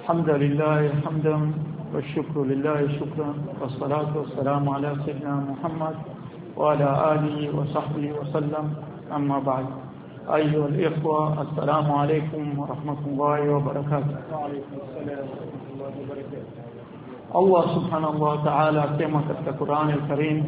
الحمد لله حمدا والشكر لله شكرا والصلاة والسلام على سيدنا محمد وعلى آله وصحبه وسلم أما بعد أيها الإخوة السلام عليكم ورحمة الله وبركاته. وعليكم السلام ورحمة الله وبركاته. الله سبحانه وتعالى كما في القرآن الكريم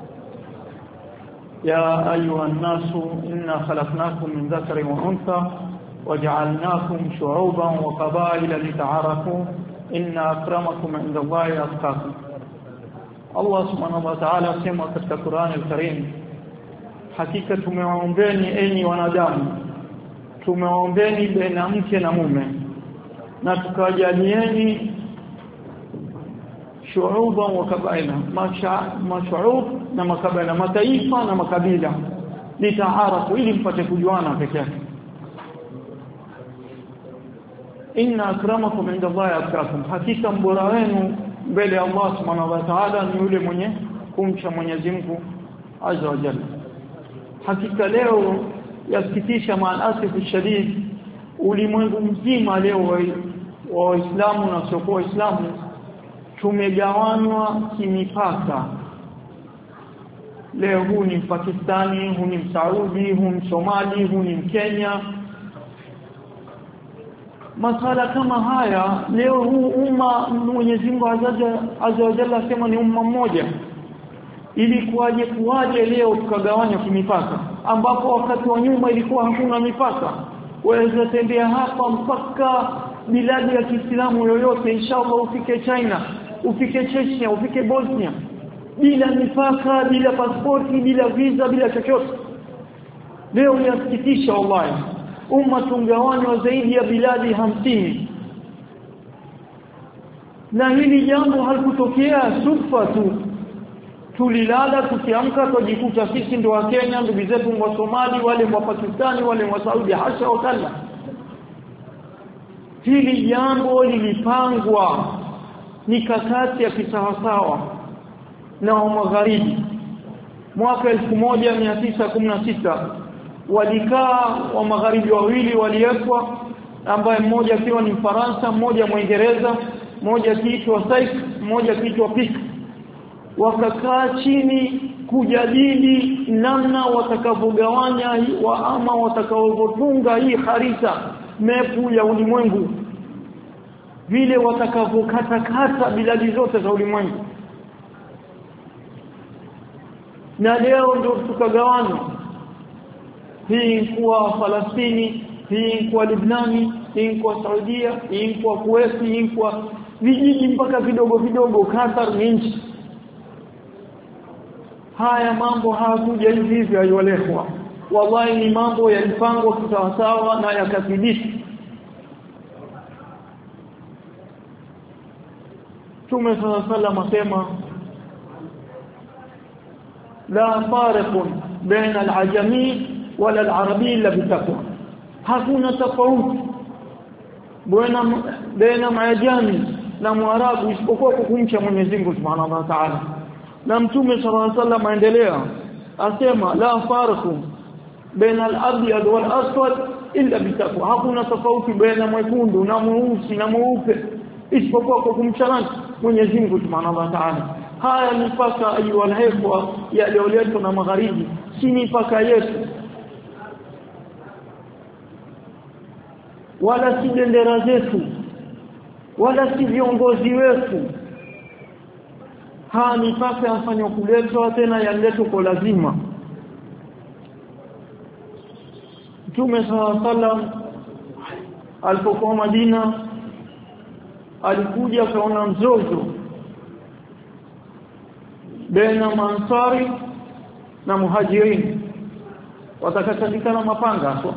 يا أيها الناس إنا خلقناكم من ذكر وأنثى وجعلناكم شعوبا وقبائل لتعارفوا إن أكرمكم عند الله أتقاكم. Allah subhanahu wa ta'ala sema katika Qur'an al-Karim, hakika tumewaombeni enyi wanadamu, tumewaombeni baina mke na mume na tukajalieni shuuba wa kabaila, mashuub na makabila, mataifa na makabila, litaarafu ili mpate kujuana peke yake. Inna akramakum inda Allahi atqakum, hakika mbora wenu mbele ya Allah subhanahu wa ta'ala ni yule mwenye kumcha Mwenyezi Mungu azza wa jalla. Hakika leo yasikitisha maasifu shadid, ulimwengu mzima leo wa Waislamu na sio Waislamu tumegawanywa kimipaka. Leo huu ni Pakistani, huu ni Saudi, huu ni Somali, huu ni Kenya. Masala kama haya leo huu umma Mwenyezi Mungu azza wa jalla sema ni umma mmoja. Ili kuwaje leo tukagawanywa kimipaka, ambapo wakati wa nyuma ilikuwa hakuna mipaka. Waweza tembea hapa mpaka biladi ya Kiislamu yoyote, inshallah ufike China, ufike Chechnya, ufike Bosnia bila mipaka, bila pasipoti, bila visa, bila chochote. Leo yasikitisha wallahi, umma tungawanywa zaidi ya biladi 50. Na hili jambo halikutokea sufa tu. Tulilala tukiamka tujikuta sisi ndio wa Kenya, ndugu zetu wa Somali, wale wa Pakistani, wale wa Saudi, hasha wakalla. Hili jambo lilipangwa mikakati ya kisawasawa na wa magharibi. Mwaka 1916 walikaa wa magharibi wawili waliekwa, ambaye mmoja akiwa ni Mfaransa, mmoja Mwingereza, mmoja kiitwa Sykes, mmoja kiitwa Pitt. Wakakaa chini kujadili namna watakavogawanya ama watakavotunga hii harita mepu ya ulimwengu, vile watakavokata biladi zote za ulimwengu. Na leo ndio tukagawanywa, hii kwa Palestina, hii kwa Lebanon, hii kwa Saudia, hii kwa Kuwait, hii kwa vijiji mpaka vidogo vidogo, Qatar ni nchi. Haya mambo hayakuja hivi hivi ayolekwa, wallahi ni mambo yalipangwa kisawasawa na yakathibiti. Mtume sallallahu alayhi wasallam la fariqun baina al-ajami wala al-arabi illa bitaqwa, hakuna tofauti baina maajami na mwarabu isipokuwa kumcha Mwenyezi Mungu Subhanahu wa Ta'ala. Na Mtume sallallahu alayhi wasallam aendelea asema la farqu baina al-abyad wal-aswad illa bitaqwa, hakuna tofauti baina mwekundu na mweusi na mweupe isipokuwa kwa kumcha Mwenyezi Mungu Subhanahu wa Ta'ala. Haya ni mipaka ayyuhalaikhwa yaliyoletwa na magharibi, si mipaka yetu wala si bendera zetu wala si viongozi wetu. Haya mipaka yanafanywa kuletwa, tena yaletwa kwa lazima. Mtume sallallahu alaihi wasallam alipokuwa Madina alikuja kaona mzozo baina Ansari na Muhajirin, watakatandikana mapanga hapo.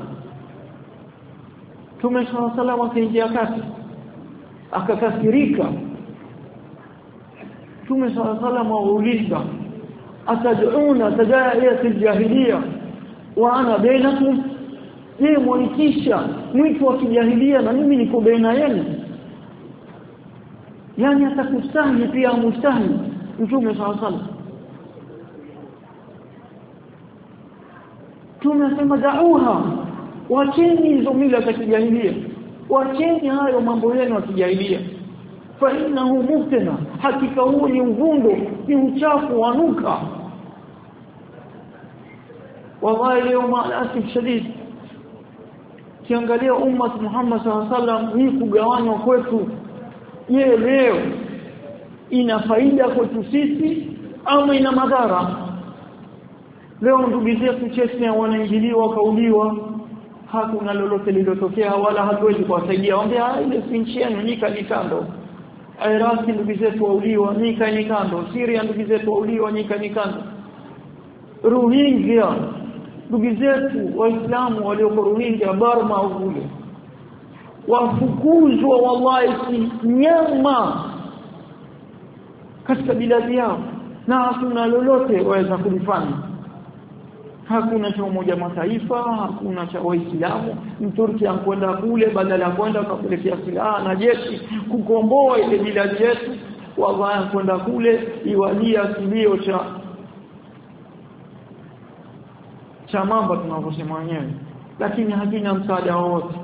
Mtume sallallahu alaihi wasallam akaingia kati, akakasirika. Mtume sallallahu alaihi wasallam auliza, atad'una tadaiyat al-jahiliya wa ana bainakum, je mwaitisha mwito wa kijahilia na mimi niko baina yenu? Yani atakustahi pia mustahi Mtume sallallahu alaihi wasallam. Tunasema da'uha, wacheni hizo mila za kijahilia. wacheni hayo mambo yenu akijahilia fa innahu muftana hakika huo ni uvundo ni uchafu wanuka wallahi leo maalasif shadid kiangalia umma Muhammad sallallahu alaihi wasallam hii kugawanywa kwetu leo ina faida kwetu sisi au ina madhara leo ndugu zetu Chechnya wanaingiliwa kauliwa hakuna lolote lililotokea wala hatuwezi kuwasaidia waambia ile nchi yenu nika ni kando Iraq ndugu zetu wauliwa nika ni kando Syria ndugu zetu wauliwa nika ni kando Rohingya ndugu zetu waislamu walioko Rohingya Burma au kule wafukuzwa wallahi nyama katika biladi yao na hakuna lolote waweza kulifanya hakuna cha Umoja Mataifa hakuna cha Waislamu Mturki ankwenda kule badala ya kwenda kupelekea silaha na jeshi kukomboa ile biladi yetu wallahi ankwenda kule iwalia kilio cha mambo tunavyosema wenyewe lakini hakina msaada wowote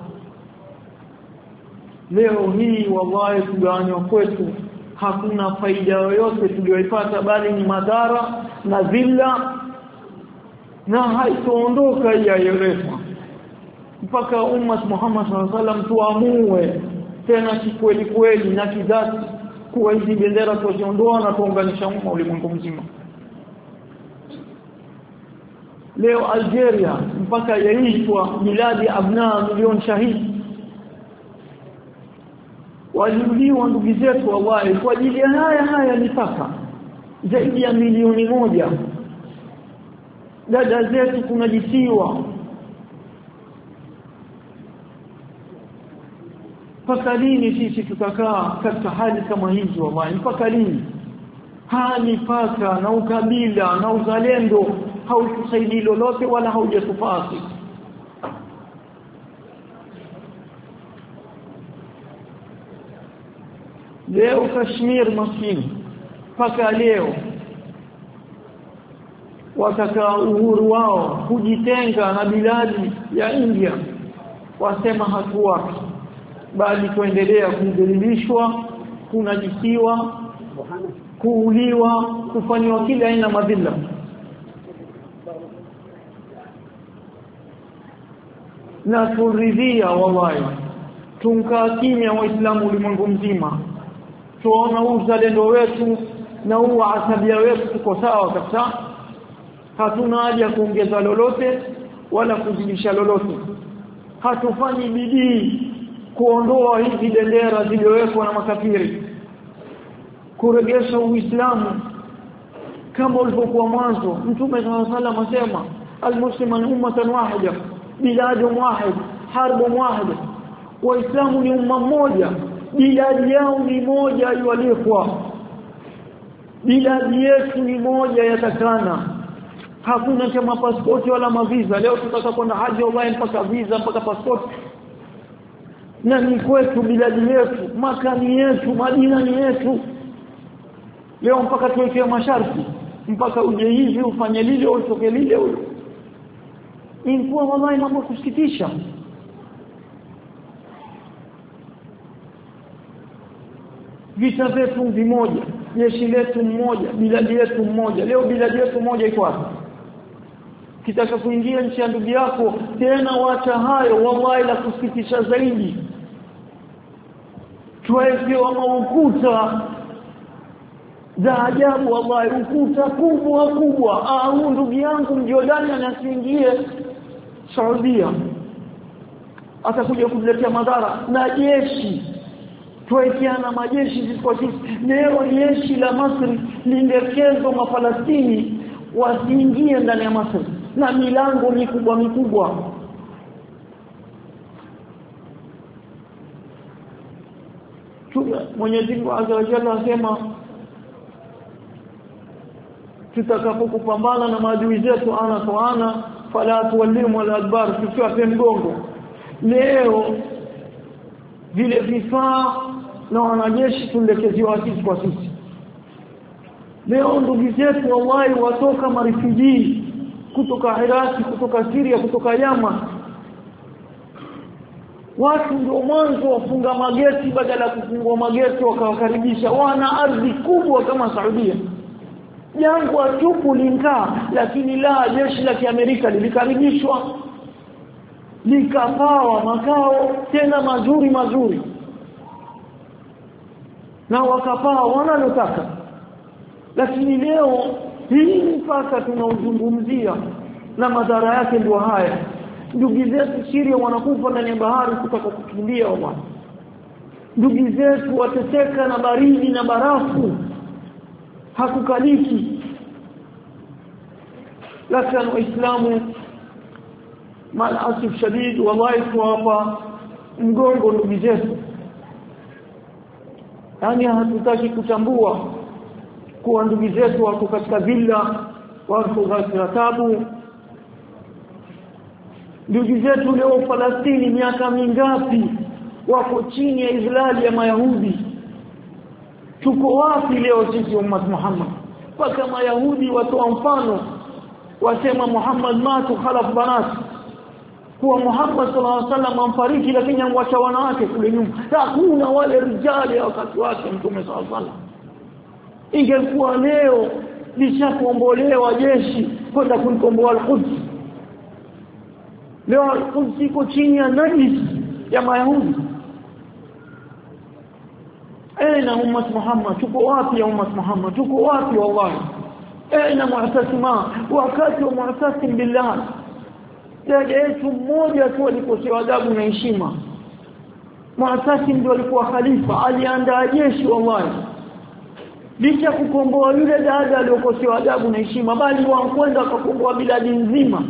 leo hii wallahi kugawanywa kwetu hakuna faida yoyote tuliyoipata bali ni madhara na dhilla na haitoondoka yayorefa mpaka umma Muhammad sallallahu alaihi wasallam tuamue tena kikweli kweli na kidhati kuwa hizi bendera tuziondoa na tuunganisha umma ulimwengu mzima leo Algeria mpaka yaitwa miladi abna milioni shahidi waliuliwa ndugu zetu wallahi kwa ajili ya haya mipaka zaidi ya milioni 1 dada zetu kunajisiwa mpaka lini sisi tutakaa katika hali kama hizi wallahi mpaka lini hali paka na ukabila na uzalendo hautusaidii lolote wala haujatufasi leo Kashmir maskini mpaka leo wataka uhuru wao kujitenga na biladi ya India wasema hatuwaki bali kuendelea kudhalilishwa kunajisiwa kuuliwa kufanywa kila aina madhila na kuridhia wallahi tunkaa kimya waislamu ulimwengu mzima tuona uzalendo wetu na asabia wetu tuko sawa kabisa hatuna haja kuongeza lolote wala kuzidisha lolote hatufanyi bidii kuondoa hizi bendera zilizowekwa na makafiri kurejesha Uislamu kama ulivyokuwa mwanzo Mtume sallallahu alaihi wasallam asema almuslimuna ummatan wahida biladun wahid harbun wahid waislamu ni umma mmoja biladi yao ni moja iwalekwa biladi yetu ni moja yatakana hakuna cha pasipoti wala maviza leo tutaka kwenda haji online mpaka visa mpaka passport na ni kwetu biladi yetu makani yetu Madina ni yetu leo mpaka tuwekea masharti mpaka uje hivi ufanye lile utoke lile ilikuwa wallahi mambo kusikitisha vita vyetu vimoja jeshi letu mmoja biladi yetu mmoja leo biladi yetu moja iko wapi kitaka kuingia nchi ya ndugu yako tena wacha hayo wallahi la kusikitisha zaidi tuwekewa ukuta za ajabu wallahi ukuta kubwa au ndugu yangu Mjordani anasiingie Saudia atakuja kuletea madhara na jeshi tuwekeana majeshi ziko sisi leo jeshi la Misri lingekezwa mafalastini wasiingie ndani ya Misri na milango mikubwa Mwenyezi Mungu Azza wa Jalla asema tutakapokupambana na maadui zetu ana kwa ana fala tuwallimu al-adbar tusiwape mgongo leo vile vifaa na wanajeshi tulekeziwa sisi kwa sisi leo ndugu zetu wallahi watoka marifiji kutoka Iraq kutoka Syria kutoka Yemen watu ndio mwanzo wafunga mageti badala ya kufungua mageti wakawakaribisha. Wana ardhi kubwa kama Saudia, jangwa tupu lingaa, lakini la jeshi la Kiamerika lilikaribishwa likapawa makao tena mazuri na wakapaa wanalotaka. Lakini leo hii mpaka tunauzungumzia na madhara yake ndio haya. Ndugu zetu Syria wanakufa ndani ya bahari kutaka kukimbia wao. Ndugu zetu wateseka na baridi na barafu, hakukaliki. Lakini Waislamu maalasif shadid wallahi tuwapa mgongo ndugu zetu. Yani hatutaki kutambua kuwa ndugu zetu wako katika villa, wako katika tabu. Ndugu zetu leo Palestina miaka mingapi wako chini ya Israeli ya Mayahudi. Tuko wapi leo sisi ummat Muhammad? Paka Mayahudi watoa mfano wasema Muhammad matu khalaf banat, kuwa Muhammad sallallahu alaihi wasallam amfariki lakini amwacha wanawake kule nyuma. Hakuna wale rijali wakati wake Mtume sallallahu alaihi wasallam. Ingekuwa leo lishakombolewa jeshi kwenda kuikomboa Al-Quds. Leo Al-Quds iko chini ya najis ya Mayahudi. Aina ummat Muhammad? Tuko wapi ya ummat Muhammad? Tuko wapi wallahi? Aina mu'tasima? Wakati wa mu'tasim billah yetu mmoja tu alikosewa adabu na heshima. Mu'tasim ndio alikuwa khalifa, aliandaa jeshi wallahi. Licha kukomboa yule dada aliyokosewa adabu na heshima, bali wakwenda kukomboa biladi nzima.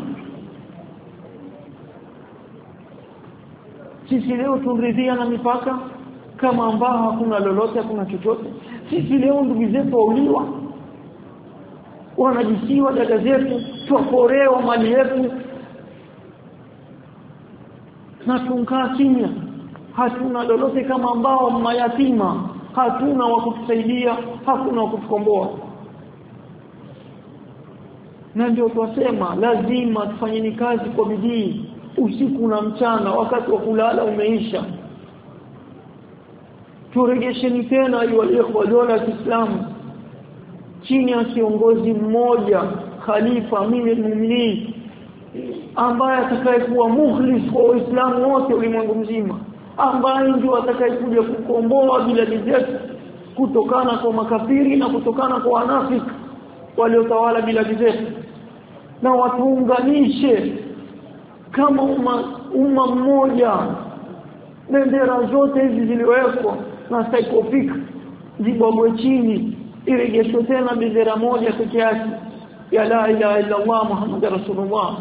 Sisi leo turidhia na mipaka kama ambao hakuna lolote, hakuna chochote. Sisi leo ndugu zetu wauliwa, wanajisiwa dada zetu, tuwaporewa mali yetu, na tunkaa kimya. Hatuna lolote kama ambao mayatima, hatuna wa kutusaidia, hakuna wa kutukomboa. Na ndio twasema lazima tufanyeni kazi kwa bidii usiku na mchana, wakati wa kulala umeisha. Turejesheni tena ikhwa dola ya Kiislamu chini ya kiongozi mmoja, khalifa Amirul Mu'minin, ambaye atakayekuwa mukhlis kwa Uislamu wote ulimwengu mzima, ambaye ndio atakayekuja kukomboa biladi zetu kutokana kwa makafiri na kutokana kwa wanafiki waliotawala biladi zetu, na watuunganishe kama umma mmoja. Bendera zote hizi ziliwekwa na psychopik zibogwe chini, irejeshwe tena bendera moja pekee yake ya la ilaha illa Allah Muhammadur Rasulullah.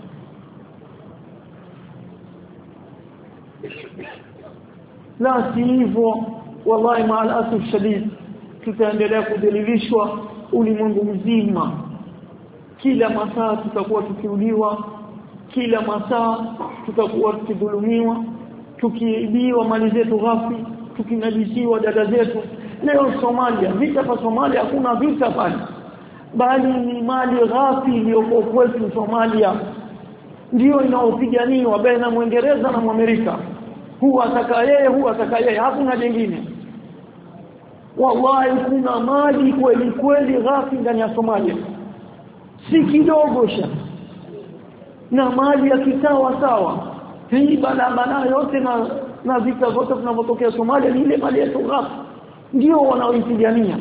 La sivyo wallahi maalasif shadid tutaendelea kudhalilishwa ulimwengu mzima. Kila masaa tutakuwa tukiuliwa, kila masaa tutakuwa tukidhulumiwa, tukiibiwa mali zetu ghafi, tukinajisiwa dada zetu. Leo Somalia, vita kwa Somalia hakuna vita pale, bali ni mali ghafi iliyoko kwetu Somalia ndio inaopiganiwa baina Mwingereza na Amerika. Huwa atakaye, hakuna jingine. Wallahi kuna mali kweli ghafi ndani ya Somalia, si kidogo sha, na mali ya kisawa sawa. Hii balabala yote na vita zote vinavyotokea Somalia ni ile mali yetu ghafi ndio wanaoipigania,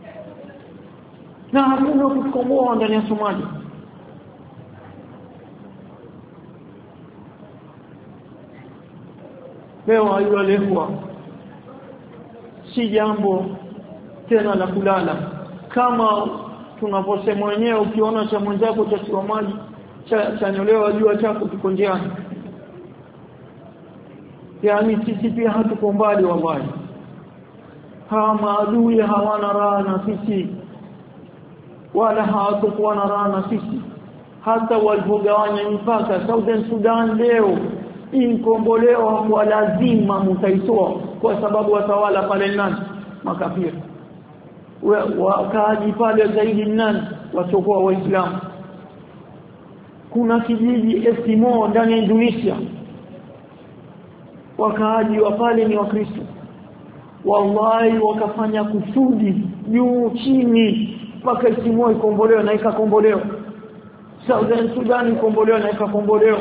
na hakuna kukomboa ndani ya Somalia. Leo ayu alikuwa si jambo tena la kulala, kama tunaposema wenyewe, ukiona cha mwenzako cha siwa maji cha nyolewa jua chako kiko njiani. Yani sisi pia hatuko mbali wallahi. Hawa maadui hawana raha na sisi, wala hawatakuwa na raha na sisi. Hata walipogawanya mipaka Southern Sudan leo inkombolewa kwa lazima mtaitoa, kwa sababu watawala pale nani? Makafiri. Wakaaji pale zaidi nani? Wasiokuwa Waislamu. Kuna kijiji Eskimo ndani ya Indonesia, wakaaji wa pale ni Wakristo wallahi wakafanya kusudi juu chini mpaka Timor ikombolewa na ikakombolewa Southern Sudan ikombolewa na ikakombolewa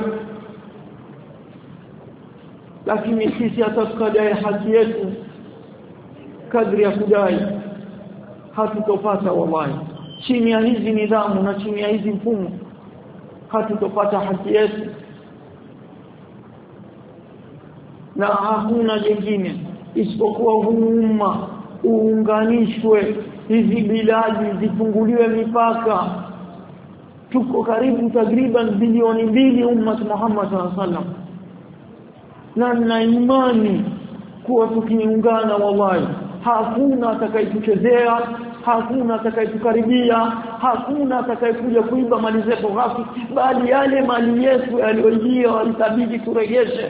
lakini sisi hata tukadai haki yetu kadri ya kudai hatutopata wallahi chini ya hizi nidhamu na chini ya hizi mfumo hatutopata haki yetu na hakuna jingine isipokuwa umma uunganishwe hizi biladi zifunguliwe mipaka tuko karibu takriban bilioni 2 umma Muhammad sallallahu alaihi wasallam na imani kuwa tukiungana wallahi hakuna atakayetuchezea hakuna atakayetukaribia hakuna atakayekuja kuiba mali zetu ghafi bali yale mali yetu yaliyojia walitabidi turejeshe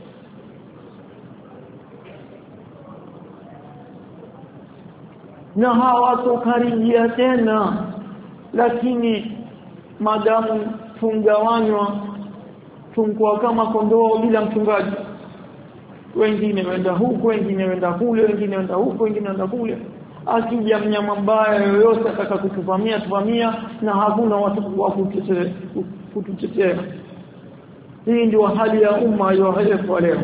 na hawatokaribia tena lakini madamu tungawanywa tungwa kama kondoo bila mchungaji wengine wenda huku wengine wenda kule wengine wenda huku wengine wenda kule akija mnyama mbaya yoyote atakakutuvamia tuvamia na hakuna watu wa kututetea hii ndio hali ya umma ya leo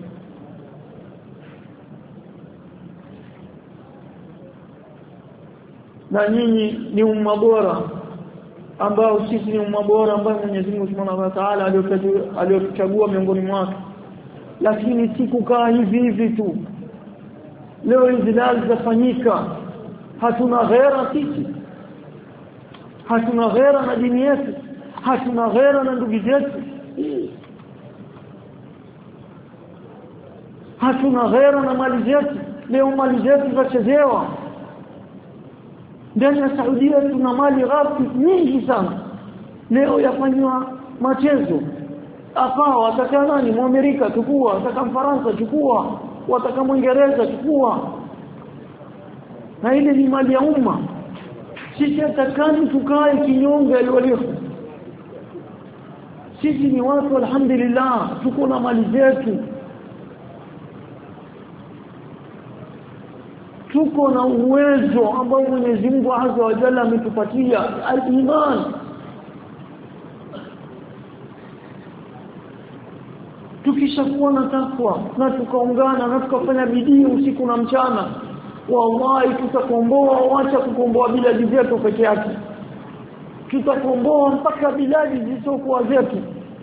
na nyinyi ni umma bora ambao sisi ni umma bora ambao Mwenyezi Mungu Subhanahu wa Ta'ala aliyochagua miongoni mwake lakini si kukaa hivi tu leo hizi zafanyika hatuna ghera sisi hatuna ghera na dini yetu hatuna ghera na ndugu zetu hatuna ghera na mali zetu leo mali zetu zachezewa ndani ya Saudia tuna mali ghafi nyingi sana leo yafanywa machezo hapa wataka nani Amerika chukua wataka Faransa chukua wataka Uingereza chukua na ile ni mali ya umma sisi hatakani tukae kinyonge walio sisi ni watu alhamdulillah tuko na mali zetu tuko na uwezo ambao Mwenyezi Mungu Azza wa Jalla ametupatia al-iman tukishakuwa na takwa na tukaungana na tukafanya bidii usiku na mchana wallahi tutakomboa waacha kukomboa biladi zetu peke yake tutakomboa mpaka biladi zisizokuwa zetu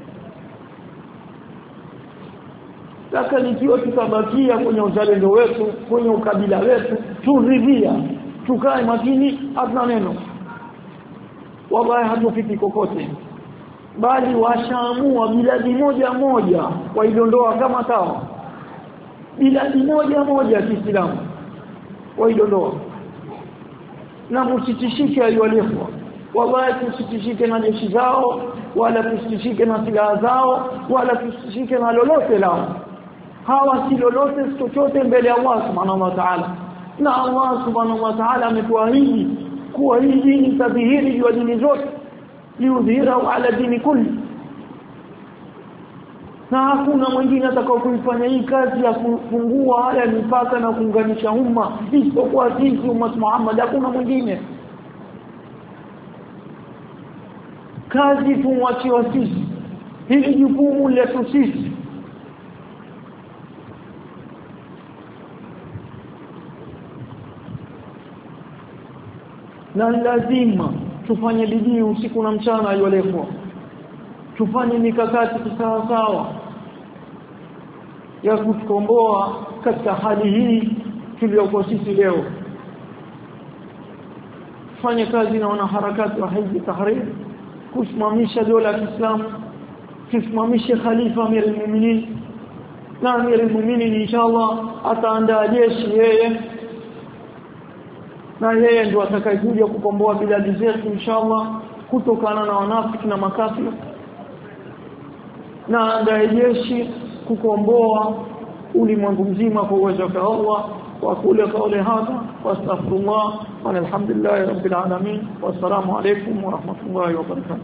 lakini ikiwa tutabakia kwenye uzalendo wetu kwenye ukabila wetu turidhia tukae makini hatuna neno wallahi hatufiki kokote bali washaamua biladi moja moja waidondoa kama sawa biladi moja moja Kiislamu waidondoa na msitishike aliyolefwa wallahi tusitishike na jeshi zao wala tusitishike na silaha zao wala tusitishike na lolote lao hawa si lolote chochote mbele ya Allah subhanahu wa ta'ala na Allah subhanahu wa ta'ala ametuahidi kuwa hii dini tadhihiri wa dini zote liudhira ala dini kulli na hakuna mwingine atakayefanya hii kazi ya kufungua haya mipaka na kuunganisha umma isipokuwa sisi umma Muhammad hakuna mwingine kazi tumwachiwa sisi hili jukumu letu sisi na lazima tufanye bidii usiku na mchana yolefwa tufanye mikakati sawa sawa ya kutukomboa katika hali hii tuliyokuwa sisi leo fanye kazi na wanaharakati wa Hizb Tahrir kusimamisha dola ya Kiislamu kusimamisha khalifa Amir al-Mu'minin na Amir al-Mu'minin inshallah ataandaa jeshi yeye na yeye ndio atakayekuja kukomboa biladi zetu inshallah kutokana na wanafiki na makafiri na ndio jeshi kukomboa ulimwengu mzima kwa uwezo wa Allah wa kule kauli hapa wastaghfirullah walhamdulillahi rabbil alamin wassalamu alaykum wa rahmatullahi wa barakatuh